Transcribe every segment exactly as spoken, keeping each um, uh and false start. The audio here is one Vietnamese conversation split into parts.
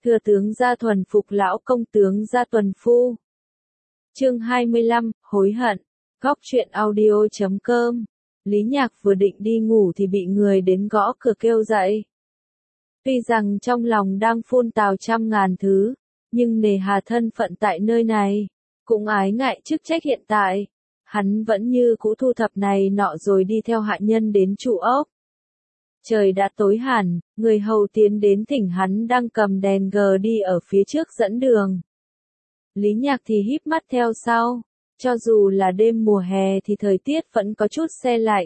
Thừa tướng gia thuần phục lão công tướng gia tuần phu. Chương hai mươi lăm, hối hận. Góc truyện audio chấm com. Lý Nhạc vừa định đi ngủ thì bị người đến gõ cửa kêu dậy. Tuy rằng trong lòng đang phun tào trăm ngàn thứ, nhưng nề hà thân phận tại nơi này, cũng ái ngại chức trách hiện tại, hắn vẫn như cũ thu thập này nọ rồi đi theo hạ nhân đến trụ ốc. Trời đã tối hẳn, người hầu tiến đến thỉnh hắn đang cầm đèn gờ đi ở phía trước dẫn đường. Lý Nhạc thì híp mắt theo sau, cho dù là đêm mùa hè thì thời tiết vẫn có chút se lạnh.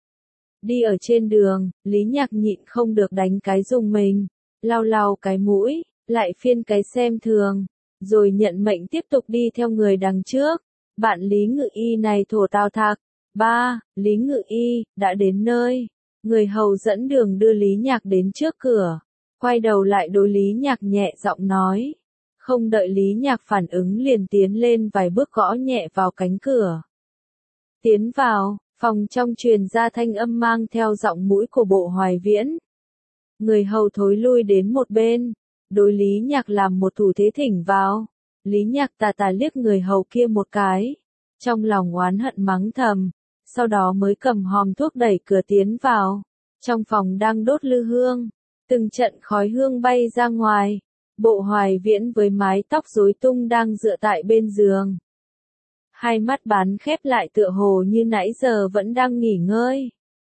Đi ở trên đường, Lý Nhạc nhịn không được đánh cái rùng mình, lau lau cái mũi, lại phiên cái xem thường, rồi nhận mệnh tiếp tục đi theo người đằng trước. Bạn Lý Ngự Y này thổ tào thạc. Ba, Lý Ngự Y, đã đến nơi. Người hầu dẫn đường đưa Lý Nhạc đến trước cửa, quay đầu lại đối Lý Nhạc nhẹ giọng nói. Không đợi Lý Nhạc phản ứng liền tiến lên vài bước gõ nhẹ vào cánh cửa. Tiến vào, phòng trong truyền ra thanh âm mang theo giọng mũi của Bộ Hoài Viễn. Người hầu thối lui đến một bên, đối Lý Nhạc làm một thủ thế thỉnh vào. Lý Nhạc tà tà liếc người hầu kia một cái, trong lòng oán hận mắng thầm, sau đó mới cầm hòm thuốc đẩy cửa tiến vào. Trong phòng đang đốt lư hương, từng trận khói hương bay ra ngoài. Bộ Hoài Viễn với mái tóc rối tung đang dựa tại bên giường. Hai mắt bán khép lại tựa hồ như nãy giờ vẫn đang nghỉ ngơi.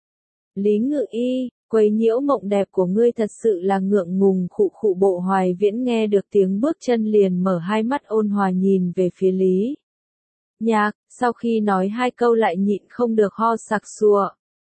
Lý Ngự Y, quấy nhiễu mộng đẹp của ngươi thật sự là ngượng ngùng. Khụ khụ. Bộ Hoài Viễn nghe được tiếng bước chân liền mở hai mắt ôn hòa nhìn về phía Lý Nhạc, sau khi nói hai câu lại nhịn không được ho sặc sụa.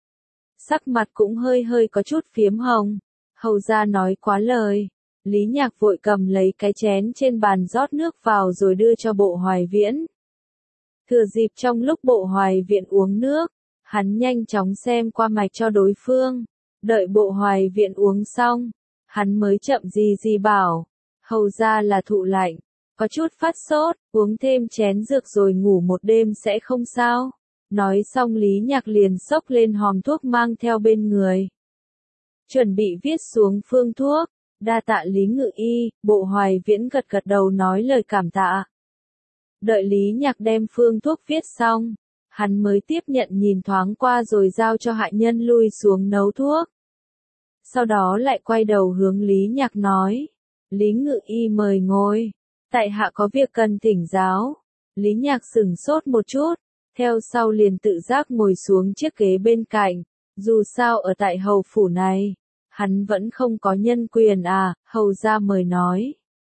Sắc mặt cũng hơi hơi có chút phiếm hồng, hầu ra nói quá lời. Lý Nhạc vội cầm lấy cái chén trên bàn rót nước vào rồi đưa cho Bộ Hoài Viễn. Thừa dịp trong lúc Bộ Hoài Viễn uống nước, hắn nhanh chóng xem qua mạch cho đối phương. Đợi Bộ Hoài Viễn uống xong, hắn mới chậm gì gì bảo, hầu ra là thụ lạnh, có chút phát sốt, uống thêm chén dược rồi ngủ một đêm sẽ không sao. Nói xong Lý Nhạc liền xốc lên hòm thuốc mang theo bên người, chuẩn bị viết xuống phương thuốc. Đa tạ Lý Ngự Y. Bộ Hoài Viễn gật gật đầu nói lời cảm tạ. Đợi Lý Nhạc đem phương thuốc viết xong, hắn mới tiếp nhận nhìn thoáng qua rồi giao cho hạ nhân lui xuống nấu thuốc. Sau đó lại quay đầu hướng Lý Nhạc nói, Lý Ngự Y mời ngồi, tại hạ có việc cần thỉnh giáo. Lý Nhạc sửng sốt một chút, theo sau liền tự giác ngồi xuống chiếc ghế bên cạnh. Dù sao ở tại hầu phủ này, hắn vẫn không có nhân quyền à, hầu ra mời nói.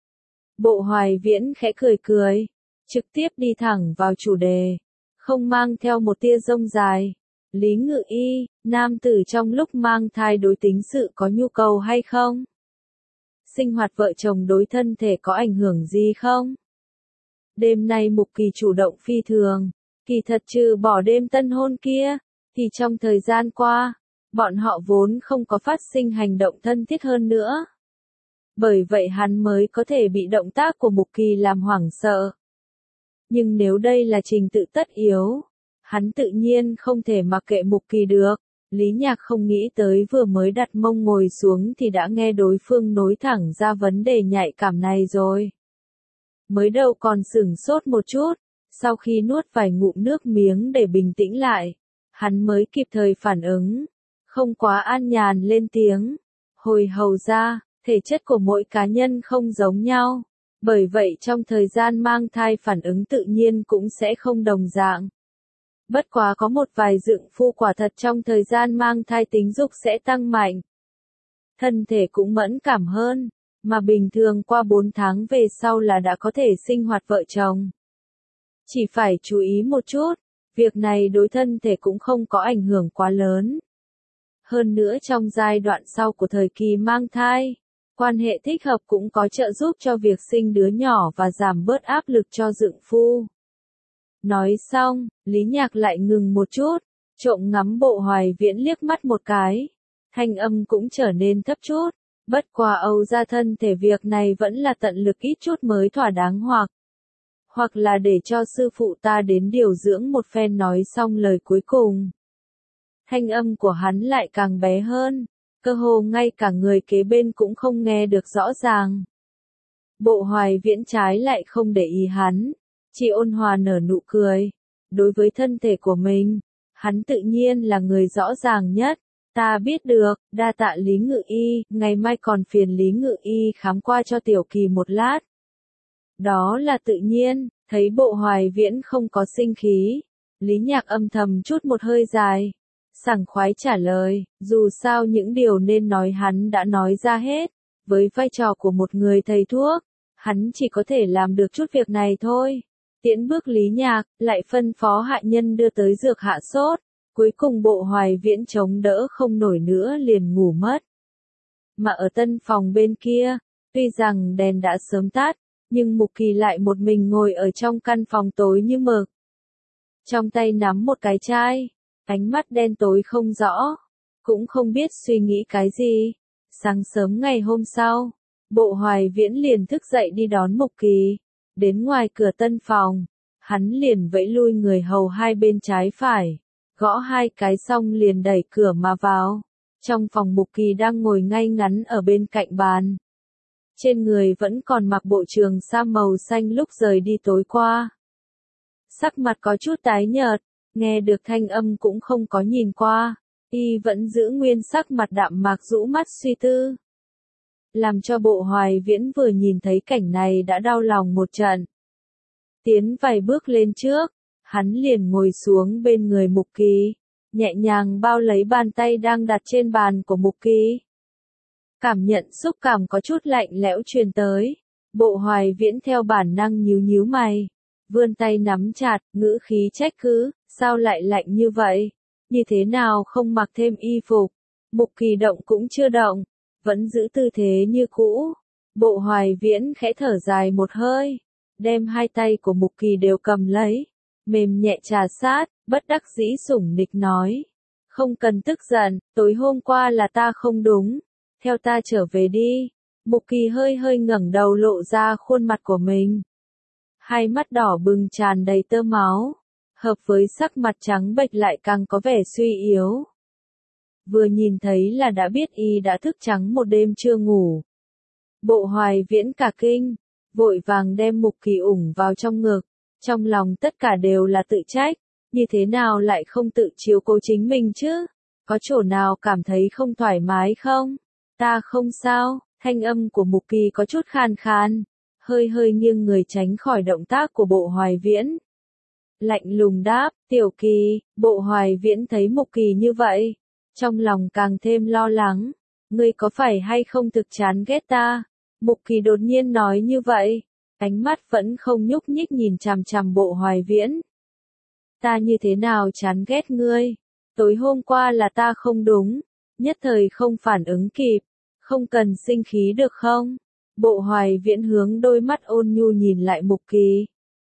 Bộ Hoài Viễn khẽ cười cười, trực tiếp đi thẳng vào chủ đề, không mang theo một tia rông dài. Lý Ngự Y, nam tử trong lúc mang thai đối tính sự có nhu cầu hay không? Sinh hoạt vợ chồng đối thân thể có ảnh hưởng gì không? Đêm nay Mục Kỳ chủ động phi thường, kỳ thật trừ bỏ đêm tân hôn kia, thì trong thời gian qua, bọn họ vốn không có phát sinh hành động thân thiết hơn nữa. Bởi vậy hắn mới có thể bị động tác của Mục Kỳ làm hoảng sợ. Nhưng nếu đây là trình tự tất yếu, hắn tự nhiên không thể mặc kệ Mục Kỳ được. Lý Nhạc không nghĩ tới vừa mới đặt mông ngồi xuống thì đã nghe đối phương nối thẳng ra vấn đề nhạy cảm này rồi. Mới đầu còn sửng sốt một chút, sau khi nuốt vài ngụm nước miếng để bình tĩnh lại, hắn mới kịp thời phản ứng. Không quá an nhàn lên tiếng. Hồi hầu ra, thể chất của mỗi cá nhân không giống nhau. Bởi vậy trong thời gian mang thai phản ứng tự nhiên cũng sẽ không đồng dạng. Bất quá có một vài dựng phu quả thật trong thời gian mang thai tính dục sẽ tăng mạnh. Thân thể cũng mẫn cảm hơn, mà bình thường qua bốn tháng về sau là đã có thể sinh hoạt vợ chồng. Chỉ phải chú ý một chút, việc này đối thân thể cũng không có ảnh hưởng quá lớn. Hơn nữa trong giai đoạn sau của thời kỳ mang thai, quan hệ thích hợp cũng có trợ giúp cho việc sinh đứa nhỏ và giảm bớt áp lực cho dựng phu. Nói xong, Lý Nhạc lại ngừng một chút, trộm ngắm Bộ Hoài Viễn liếc mắt một cái. Thanh âm cũng trở nên thấp chút, bất quá Âu ra thân thể việc này vẫn là tận lực ít chút mới thỏa đáng hoặc. Hoặc là để cho sư phụ ta đến điều dưỡng một phen. Nói xong lời cuối cùng. Thanh âm của hắn lại càng bé hơn, cơ hồ ngay cả người kế bên cũng không nghe được rõ ràng. Bộ Hoài Viễn trái lại không để ý hắn, chỉ ôn hòa nở nụ cười. Đối với thân thể của mình, hắn tự nhiên là người rõ ràng nhất. Ta biết được, đa tạ Lý Ngự Y, ngày mai còn phiền Lý Ngự Y khám qua cho Tiểu Kỳ một lát. Đó là tự nhiên, thấy Bộ Hoài Viễn không có sinh khí. Lý Nhạc âm thầm chút một hơi dài, sảng khoái trả lời, dù sao những điều nên nói hắn đã nói ra hết. Với vai trò của một người thầy thuốc, hắn chỉ có thể làm được chút việc này thôi. Tiễn bước Lý Nhạc, lại phân phó hạ nhân đưa tới dược hạ sốt. Cuối cùng Bộ Hoài Viễn chống đỡ không nổi nữa liền ngủ mất. Mà ở tân phòng bên kia, tuy rằng đèn đã sớm tắt, nhưng Mục Kỳ lại một mình ngồi ở trong căn phòng tối như mực. Trong tay nắm một cái chai, ánh mắt đen tối không rõ, cũng không biết suy nghĩ cái gì. Sáng sớm ngày hôm sau, Bộ Hoài Viễn liền thức dậy đi đón Mục Kỳ. Đến ngoài cửa tân phòng, hắn liền vẫy lui người hầu hai bên trái phải, gõ hai cái xong liền đẩy cửa mà vào. Trong phòng Mục Kỳ đang ngồi ngay ngắn ở bên cạnh bàn. Trên người vẫn còn mặc bộ trường sa màu xanh lúc rời đi tối qua. Sắc mặt có chút tái nhợt, nghe được thanh âm cũng không có nhìn qua, y vẫn giữ nguyên sắc mặt đạm mạc rũ mắt suy tư. Làm cho Bộ Hoài Viễn vừa nhìn thấy cảnh này đã đau lòng một trận. Tiến vài bước lên trước, hắn liền ngồi xuống bên người Mục Kỳ, nhẹ nhàng bao lấy bàn tay đang đặt trên bàn của Mục Kỳ. Cảm nhận xúc cảm có chút lạnh lẽo truyền tới, Bộ Hoài Viễn theo bản năng nhíu nhíu mày, vươn tay nắm chặt, ngữ khí trách cứ, sao lại lạnh như vậy, như thế nào không mặc thêm y phục. Mục Kỳ động cũng chưa động, vẫn giữ tư thế như cũ. Bộ Hoài Viễn khẽ thở dài một hơi, đem hai tay của Mục Kỳ đều cầm lấy, mềm nhẹ trà sát, bất đắc dĩ sủng nịch nói. Không cần tức giận, tối hôm qua là ta không đúng, theo ta trở về đi. Mục Kỳ hơi hơi ngẩng đầu lộ ra khuôn mặt của mình. Hai mắt đỏ bừng tràn đầy tơ máu, hợp với sắc mặt trắng bệch lại càng có vẻ suy yếu. Vừa nhìn thấy là đã biết y đã thức trắng một đêm chưa ngủ. Bộ Hoài Viễn cả kinh, vội vàng đem Mục Kỳ ủng vào trong ngực, trong lòng tất cả đều là tự trách, như thế nào lại không tự chiếu cố chính mình chứ, có chỗ nào cảm thấy không thoải mái không? Ta không sao, thanh âm của Mục Kỳ có chút khan khan, hơi hơi nghiêng người tránh khỏi động tác của Bộ Hoài Viễn. Lạnh lùng đáp, Tiểu Kỳ. Bộ Hoài Viễn thấy Mục Kỳ như vậy, trong lòng càng thêm lo lắng, ngươi có phải hay không thực chán ghét ta? Mục Kỳ đột nhiên nói như vậy, ánh mắt vẫn không nhúc nhích nhìn chằm chằm Bộ Hoài Viễn. Ta như thế nào chán ghét ngươi? Tối hôm qua là ta không đúng, nhất thời không phản ứng kịp, không cần sinh khí được không? Bộ Hoài Viễn hướng đôi mắt ôn nhu nhìn lại Mục Kỳ.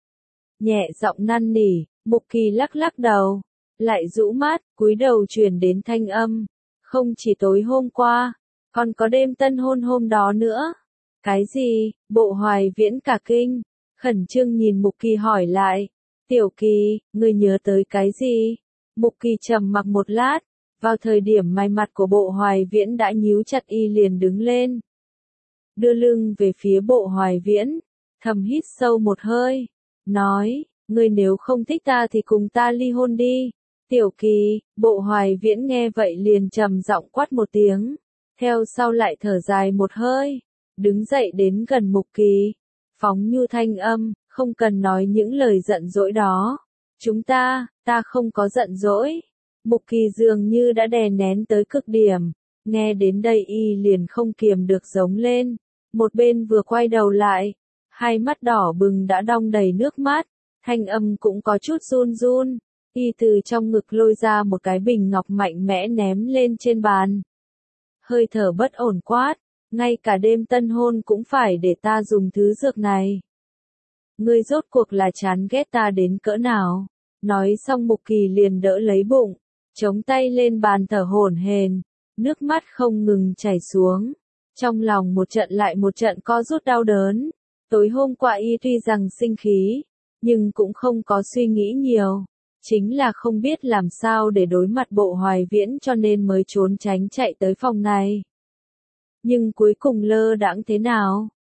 Nhẹ giọng năn nỉ, Mục Kỳ lắc lắc đầu, lại rũ mắt, cúi đầu truyền đến thanh âm. Không chỉ tối hôm qua, còn có đêm tân hôn hôm đó nữa. Cái gì? Bộ Hoài Viễn cả kinh, khẩn trương nhìn Mục Kỳ hỏi lại. Tiểu Kỳ, ngươi nhớ tới cái gì? Mục Kỳ trầm mặc một lát, vào thời điểm mày mặt của Bộ Hoài Viễn đã nhíu chặt y liền đứng lên. Đưa lưng về phía Bộ Hoài Viễn, thầm hít sâu một hơi, nói, ngươi nếu không thích ta thì cùng ta ly hôn đi. Tiểu Kỳ. Bộ Hoài Viễn nghe vậy liền trầm giọng quát một tiếng, theo sau lại thở dài một hơi, đứng dậy đến gần Mục Kỳ, phóng nhu thanh âm, không cần nói những lời giận dỗi đó. Chúng ta, ta không có giận dỗi. Mục Kỳ dường như đã đè nén tới cực điểm, nghe đến đây y liền không kiềm được giống lên, một bên vừa quay đầu lại, hai mắt đỏ bừng đã đong đầy nước mắt, thanh âm cũng có chút run run, y từ trong ngực lôi ra một cái bình ngọc mạnh mẽ ném lên trên bàn. Hơi thở bất ổn quát, ngay cả đêm tân hôn cũng phải để ta dùng thứ dược này. Ngươi rốt cuộc là chán ghét ta đến cỡ nào? Nói xong Mục Kỳ liền đỡ lấy bụng, chống tay lên bàn thở hổn hển, nước mắt không ngừng chảy xuống. Trong lòng một trận lại một trận co rút đau đớn. Tối hôm qua y tuy rằng sinh khí, nhưng cũng không có suy nghĩ nhiều. Chính là không biết làm sao để đối mặt Bộ Hoài Viễn cho nên mới trốn tránh chạy tới phòng này. Nhưng cuối cùng lơ đãng thế nào?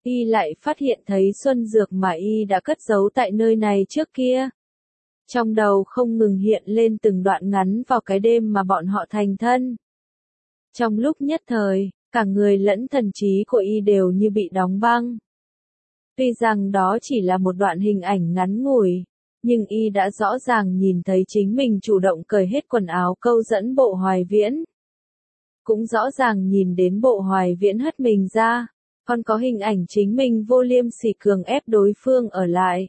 Y lại phát hiện thấy xuân dược mà Y đã cất giấu tại nơi này trước kia. Trong đầu không ngừng hiện lên từng đoạn ngắn vào cái đêm mà bọn họ thành thân. Trong lúc nhất thời, cả người lẫn thần trí của Y đều như bị đóng băng. Tuy rằng đó chỉ là một đoạn hình ảnh ngắn ngủi, nhưng Y đã rõ ràng nhìn thấy chính mình chủ động cởi hết quần áo câu dẫn Bộ Hoài Viễn. Cũng rõ ràng nhìn đến Bộ Hoài Viễn hất mình ra, còn có hình ảnh chính mình vô liêm sỉ cường ép đối phương ở lại.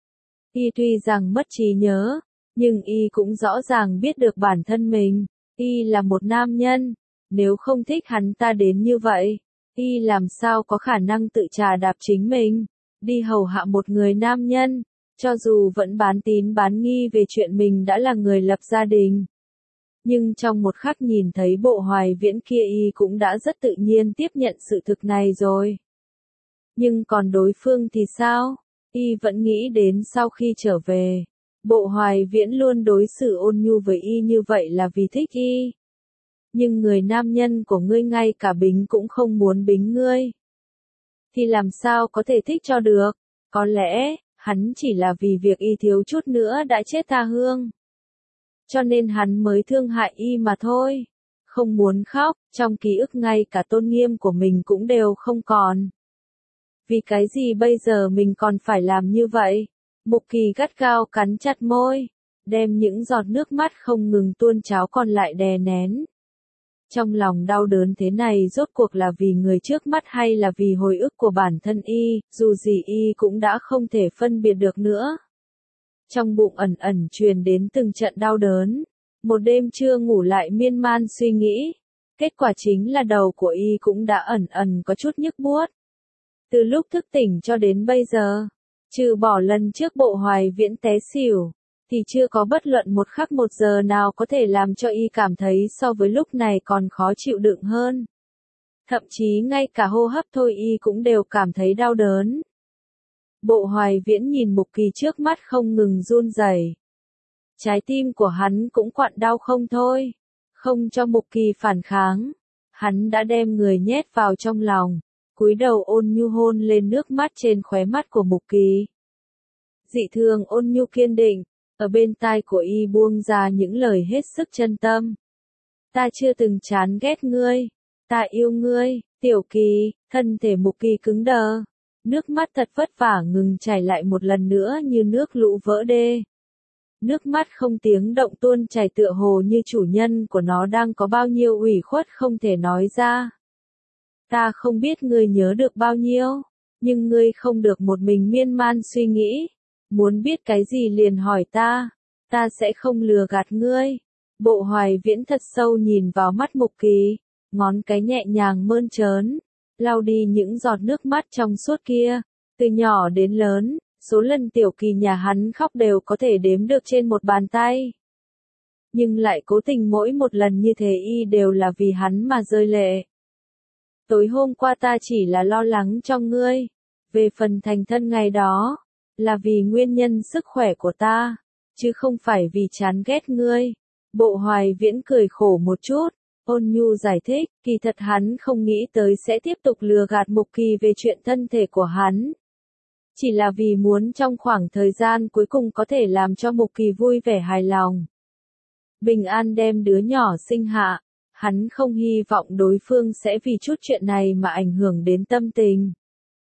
Y tuy rằng mất trí nhớ, nhưng Y cũng rõ ràng biết được bản thân mình, Y là một nam nhân, nếu không thích hắn ta đến như vậy, Y làm sao có khả năng tự trà đạp chính mình, đi hầu hạ một người nam nhân, cho dù vẫn bán tín bán nghi về chuyện mình đã là người lập gia đình. Nhưng trong một khắc nhìn thấy Bộ Hoài Viễn kia Y cũng đã rất tự nhiên tiếp nhận sự thực này rồi. Nhưng còn đối phương thì sao? Y vẫn nghĩ đến sau khi trở về, Bộ Hoài Viễn luôn đối xử ôn nhu với Y như vậy là vì thích Y. Nhưng người nam nhân của ngươi ngay cả bính cũng không muốn bính ngươi. Thì làm sao có thể thích cho được? Có lẽ, hắn chỉ là vì việc Y thiếu chút nữa đã chết tha hương. Cho nên hắn mới thương hại Y mà thôi. Không muốn khóc, trong ký ức ngay cả tôn nghiêm của mình cũng đều không còn. Vì cái gì bây giờ mình còn phải làm như vậy? Mục Kỳ gắt gao cắn chặt môi, đem những giọt nước mắt không ngừng tuôn trào còn lại đè nén. Trong lòng đau đớn thế này rốt cuộc là vì người trước mắt hay là vì hồi ức của bản thân Y, dù gì Y cũng đã không thể phân biệt được nữa. Trong bụng ẩn ẩn truyền đến từng trận đau đớn, một đêm chưa ngủ lại miên man suy nghĩ, kết quả chính là đầu của Y cũng đã ẩn ẩn có chút nhức buốt. Từ lúc thức tỉnh cho đến bây giờ, trừ bỏ lần trước Bộ Hoài Viễn té xỉu, thì chưa có bất luận một khắc một giờ nào có thể làm cho Y cảm thấy so với lúc này còn khó chịu đựng hơn. Thậm chí ngay cả hô hấp thôi Y cũng đều cảm thấy đau đớn. Bộ Hoài Viễn nhìn Mục Kỳ trước mắt không ngừng run rẩy. Trái tim của hắn cũng quặn đau không thôi. Không cho Mục Kỳ phản kháng, hắn đã đem người nhét vào trong lòng, cúi đầu ôn nhu hôn lên nước mắt trên khóe mắt của Mục Kỳ. Dị thường ôn nhu kiên định, ở bên tai của Y buông ra những lời hết sức chân tâm. Ta chưa từng chán ghét ngươi, ta yêu ngươi, Tiểu Kỳ. Thân thể Mục Kỳ cứng đờ, nước mắt thật vất vả ngừng chảy lại một lần nữa như nước lũ vỡ đê. Nước mắt không tiếng động tuôn chảy tựa hồ như chủ nhân của nó đang có bao nhiêu ủy khuất không thể nói ra. Ta không biết ngươi nhớ được bao nhiêu, nhưng ngươi không được một mình miên man suy nghĩ. Muốn biết cái gì liền hỏi ta, ta sẽ không lừa gạt ngươi. Bộ Hoài Viễn thật sâu nhìn vào mắt Mục Kỳ, ngón cái nhẹ nhàng mơn trớn, lau đi những giọt nước mắt trong suốt kia. Từ nhỏ đến lớn, số lần Tiểu Kỳ nhà hắn khóc đều có thể đếm được trên một bàn tay. Nhưng lại cố tình mỗi một lần như thế Y đều là vì hắn mà rơi lệ. Tối hôm qua ta chỉ là lo lắng cho ngươi, về phần thành thân ngày đó, là vì nguyên nhân sức khỏe của ta, chứ không phải vì chán ghét ngươi. Bộ Hoài Viễn cười khổ một chút, ôn nhu giải thích, kỳ thật hắn không nghĩ tới sẽ tiếp tục lừa gạt Mục Kỳ về chuyện thân thể của hắn. Chỉ là vì muốn trong khoảng thời gian cuối cùng có thể làm cho Mục Kỳ vui vẻ hài lòng. Bình an đem đứa nhỏ sinh hạ, hắn không hy vọng đối phương sẽ vì chút chuyện này mà ảnh hưởng đến tâm tình.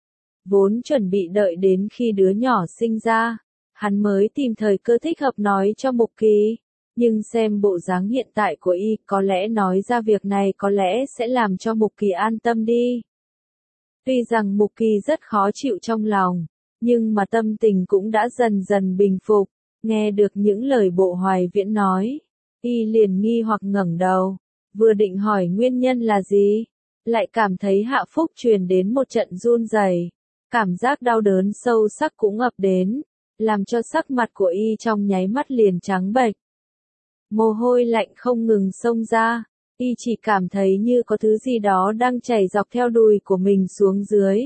Vốn chuẩn bị đợi đến khi đứa nhỏ sinh ra, hắn mới tìm thời cơ thích hợp nói cho Mục Kỳ, nhưng xem bộ dáng hiện tại của Y, có lẽ nói ra việc này có lẽ sẽ làm cho Mục Kỳ an tâm đi. Tuy rằng Mục Kỳ rất khó chịu trong lòng, nhưng mà tâm tình cũng đã dần dần bình phục, nghe được những lời Bộ Hoài Viễn nói, Y liền nghi hoặc ngẩng đầu, vừa định hỏi nguyên nhân là gì, lại cảm thấy hạ phúc truyền đến một trận run rẩy. Cảm giác đau đớn sâu sắc cũng ập đến, làm cho sắc mặt của Y trong nháy mắt liền trắng bệch. Mồ hôi lạnh không ngừng xông ra, Y chỉ cảm thấy như có thứ gì đó đang chảy dọc theo đùi của mình xuống dưới.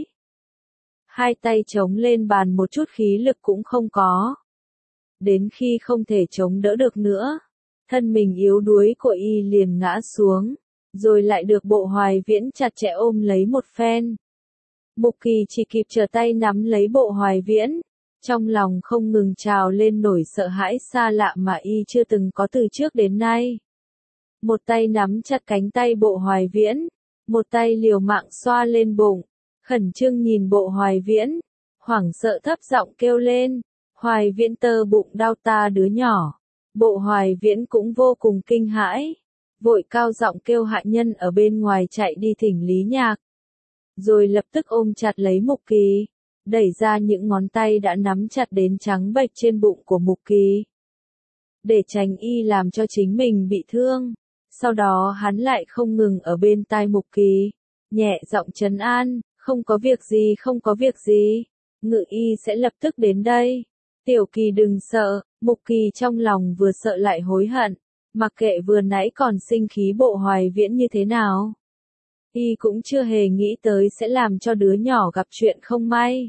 Hai tay chống lên bàn một chút khí lực cũng không có. Đến khi không thể chống đỡ được nữa, thân mình yếu đuối của Y liền ngã xuống, rồi lại được Bộ Hoài Viễn chặt chẽ ôm lấy một phen. Mục Kỳ chỉ kịp trở tay nắm lấy Bộ Hoài Viễn, trong lòng không ngừng trào lên nổi sợ hãi xa lạ mà y chưa từng có từ trước đến nay. Một tay nắm chặt cánh tay Bộ Hoài Viễn, một tay liều mạng xoa lên bụng, khẩn trương nhìn Bộ Hoài Viễn, hoảng sợ thấp giọng kêu lên, Hoài Viễn tơ bụng đau ta đứa nhỏ. Bộ Hoài Viễn cũng vô cùng kinh hãi, vội cao giọng kêu hạ nhân ở bên ngoài chạy đi thỉnh Lý Nhạc. Rồi lập tức ôm chặt lấy Mục Kỳ, đẩy ra những ngón tay đã nắm chặt đến trắng bệch trên bụng của Mục Kỳ. Để tránh y làm cho chính mình bị thương, sau đó hắn lại không ngừng ở bên tai Mục Kỳ, nhẹ giọng trấn an, không có việc gì không có việc gì, Ngự y sẽ lập tức đến đây. Tiểu Kỳ đừng sợ, Mục Kỳ trong lòng vừa sợ lại hối hận, mặc kệ vừa nãy còn sinh khí Bộ Hoài Viễn như thế nào. Y cũng chưa hề nghĩ tới sẽ làm cho đứa nhỏ gặp chuyện không may.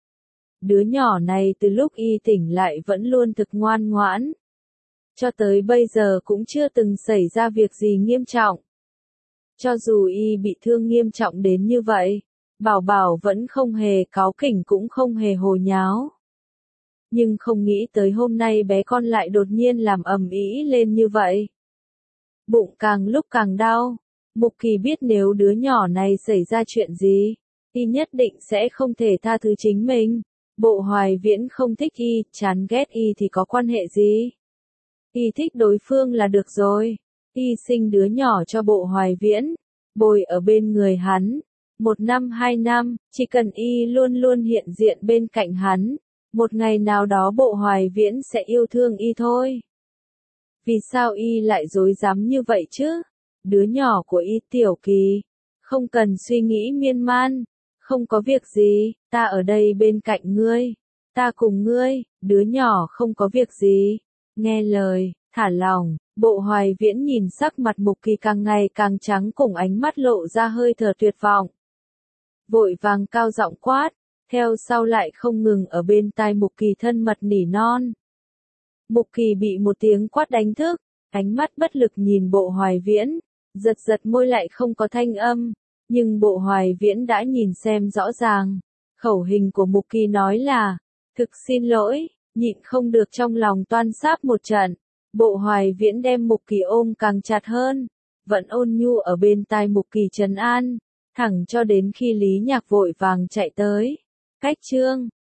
Đứa nhỏ này từ lúc y tỉnh lại vẫn luôn thực ngoan ngoãn. Cho tới bây giờ cũng chưa từng xảy ra việc gì nghiêm trọng. Cho dù y bị thương nghiêm trọng đến như vậy, Bảo Bảo vẫn không hề cáu kỉnh cũng không hề hồ nháo. Nhưng không nghĩ tới hôm nay bé con lại đột nhiên làm ầm ĩ lên như vậy. Bụng càng lúc càng đau. Mục Kỳ biết nếu đứa nhỏ này xảy ra chuyện gì, y nhất định sẽ không thể tha thứ chính mình. Bộ Hoài Viễn không thích y, chán ghét y thì có quan hệ gì? Y thích đối phương là được rồi. Y sinh đứa nhỏ cho Bộ Hoài Viễn, bồi ở bên người hắn. Một năm hai năm, chỉ cần y luôn luôn hiện diện bên cạnh hắn. Một ngày nào đó Bộ Hoài Viễn sẽ yêu thương y thôi. Vì sao y lại dối dám như vậy chứ? Đứa nhỏ của y Tiểu Kỳ, không cần suy nghĩ miên man, không có việc gì, ta ở đây bên cạnh ngươi, ta cùng ngươi, đứa nhỏ không có việc gì, nghe lời, thả lòng. Bộ Hoài Viễn nhìn sắc mặt Mục Kỳ càng ngày càng trắng cùng ánh mắt lộ ra hơi thở tuyệt vọng. Vội vàng cao giọng quát, theo sau lại không ngừng ở bên tai Mục Kỳ thân mật nỉ non. Mục Kỳ bị một tiếng quát đánh thức, ánh mắt bất lực nhìn Bộ Hoài Viễn, giật giật môi lại không có thanh âm, nhưng Bộ Hoài Viễn đã nhìn xem rõ ràng. Khẩu hình của Mục Kỳ nói là, thực xin lỗi, nhịn không được trong lòng toan sáp một trận. Bộ Hoài Viễn đem Mục Kỳ ôm càng chặt hơn, vẫn ôn nhu ở bên tai Mục Kỳ trấn an, thẳng cho đến khi Lý Nhạc vội vàng chạy tới. Cách chương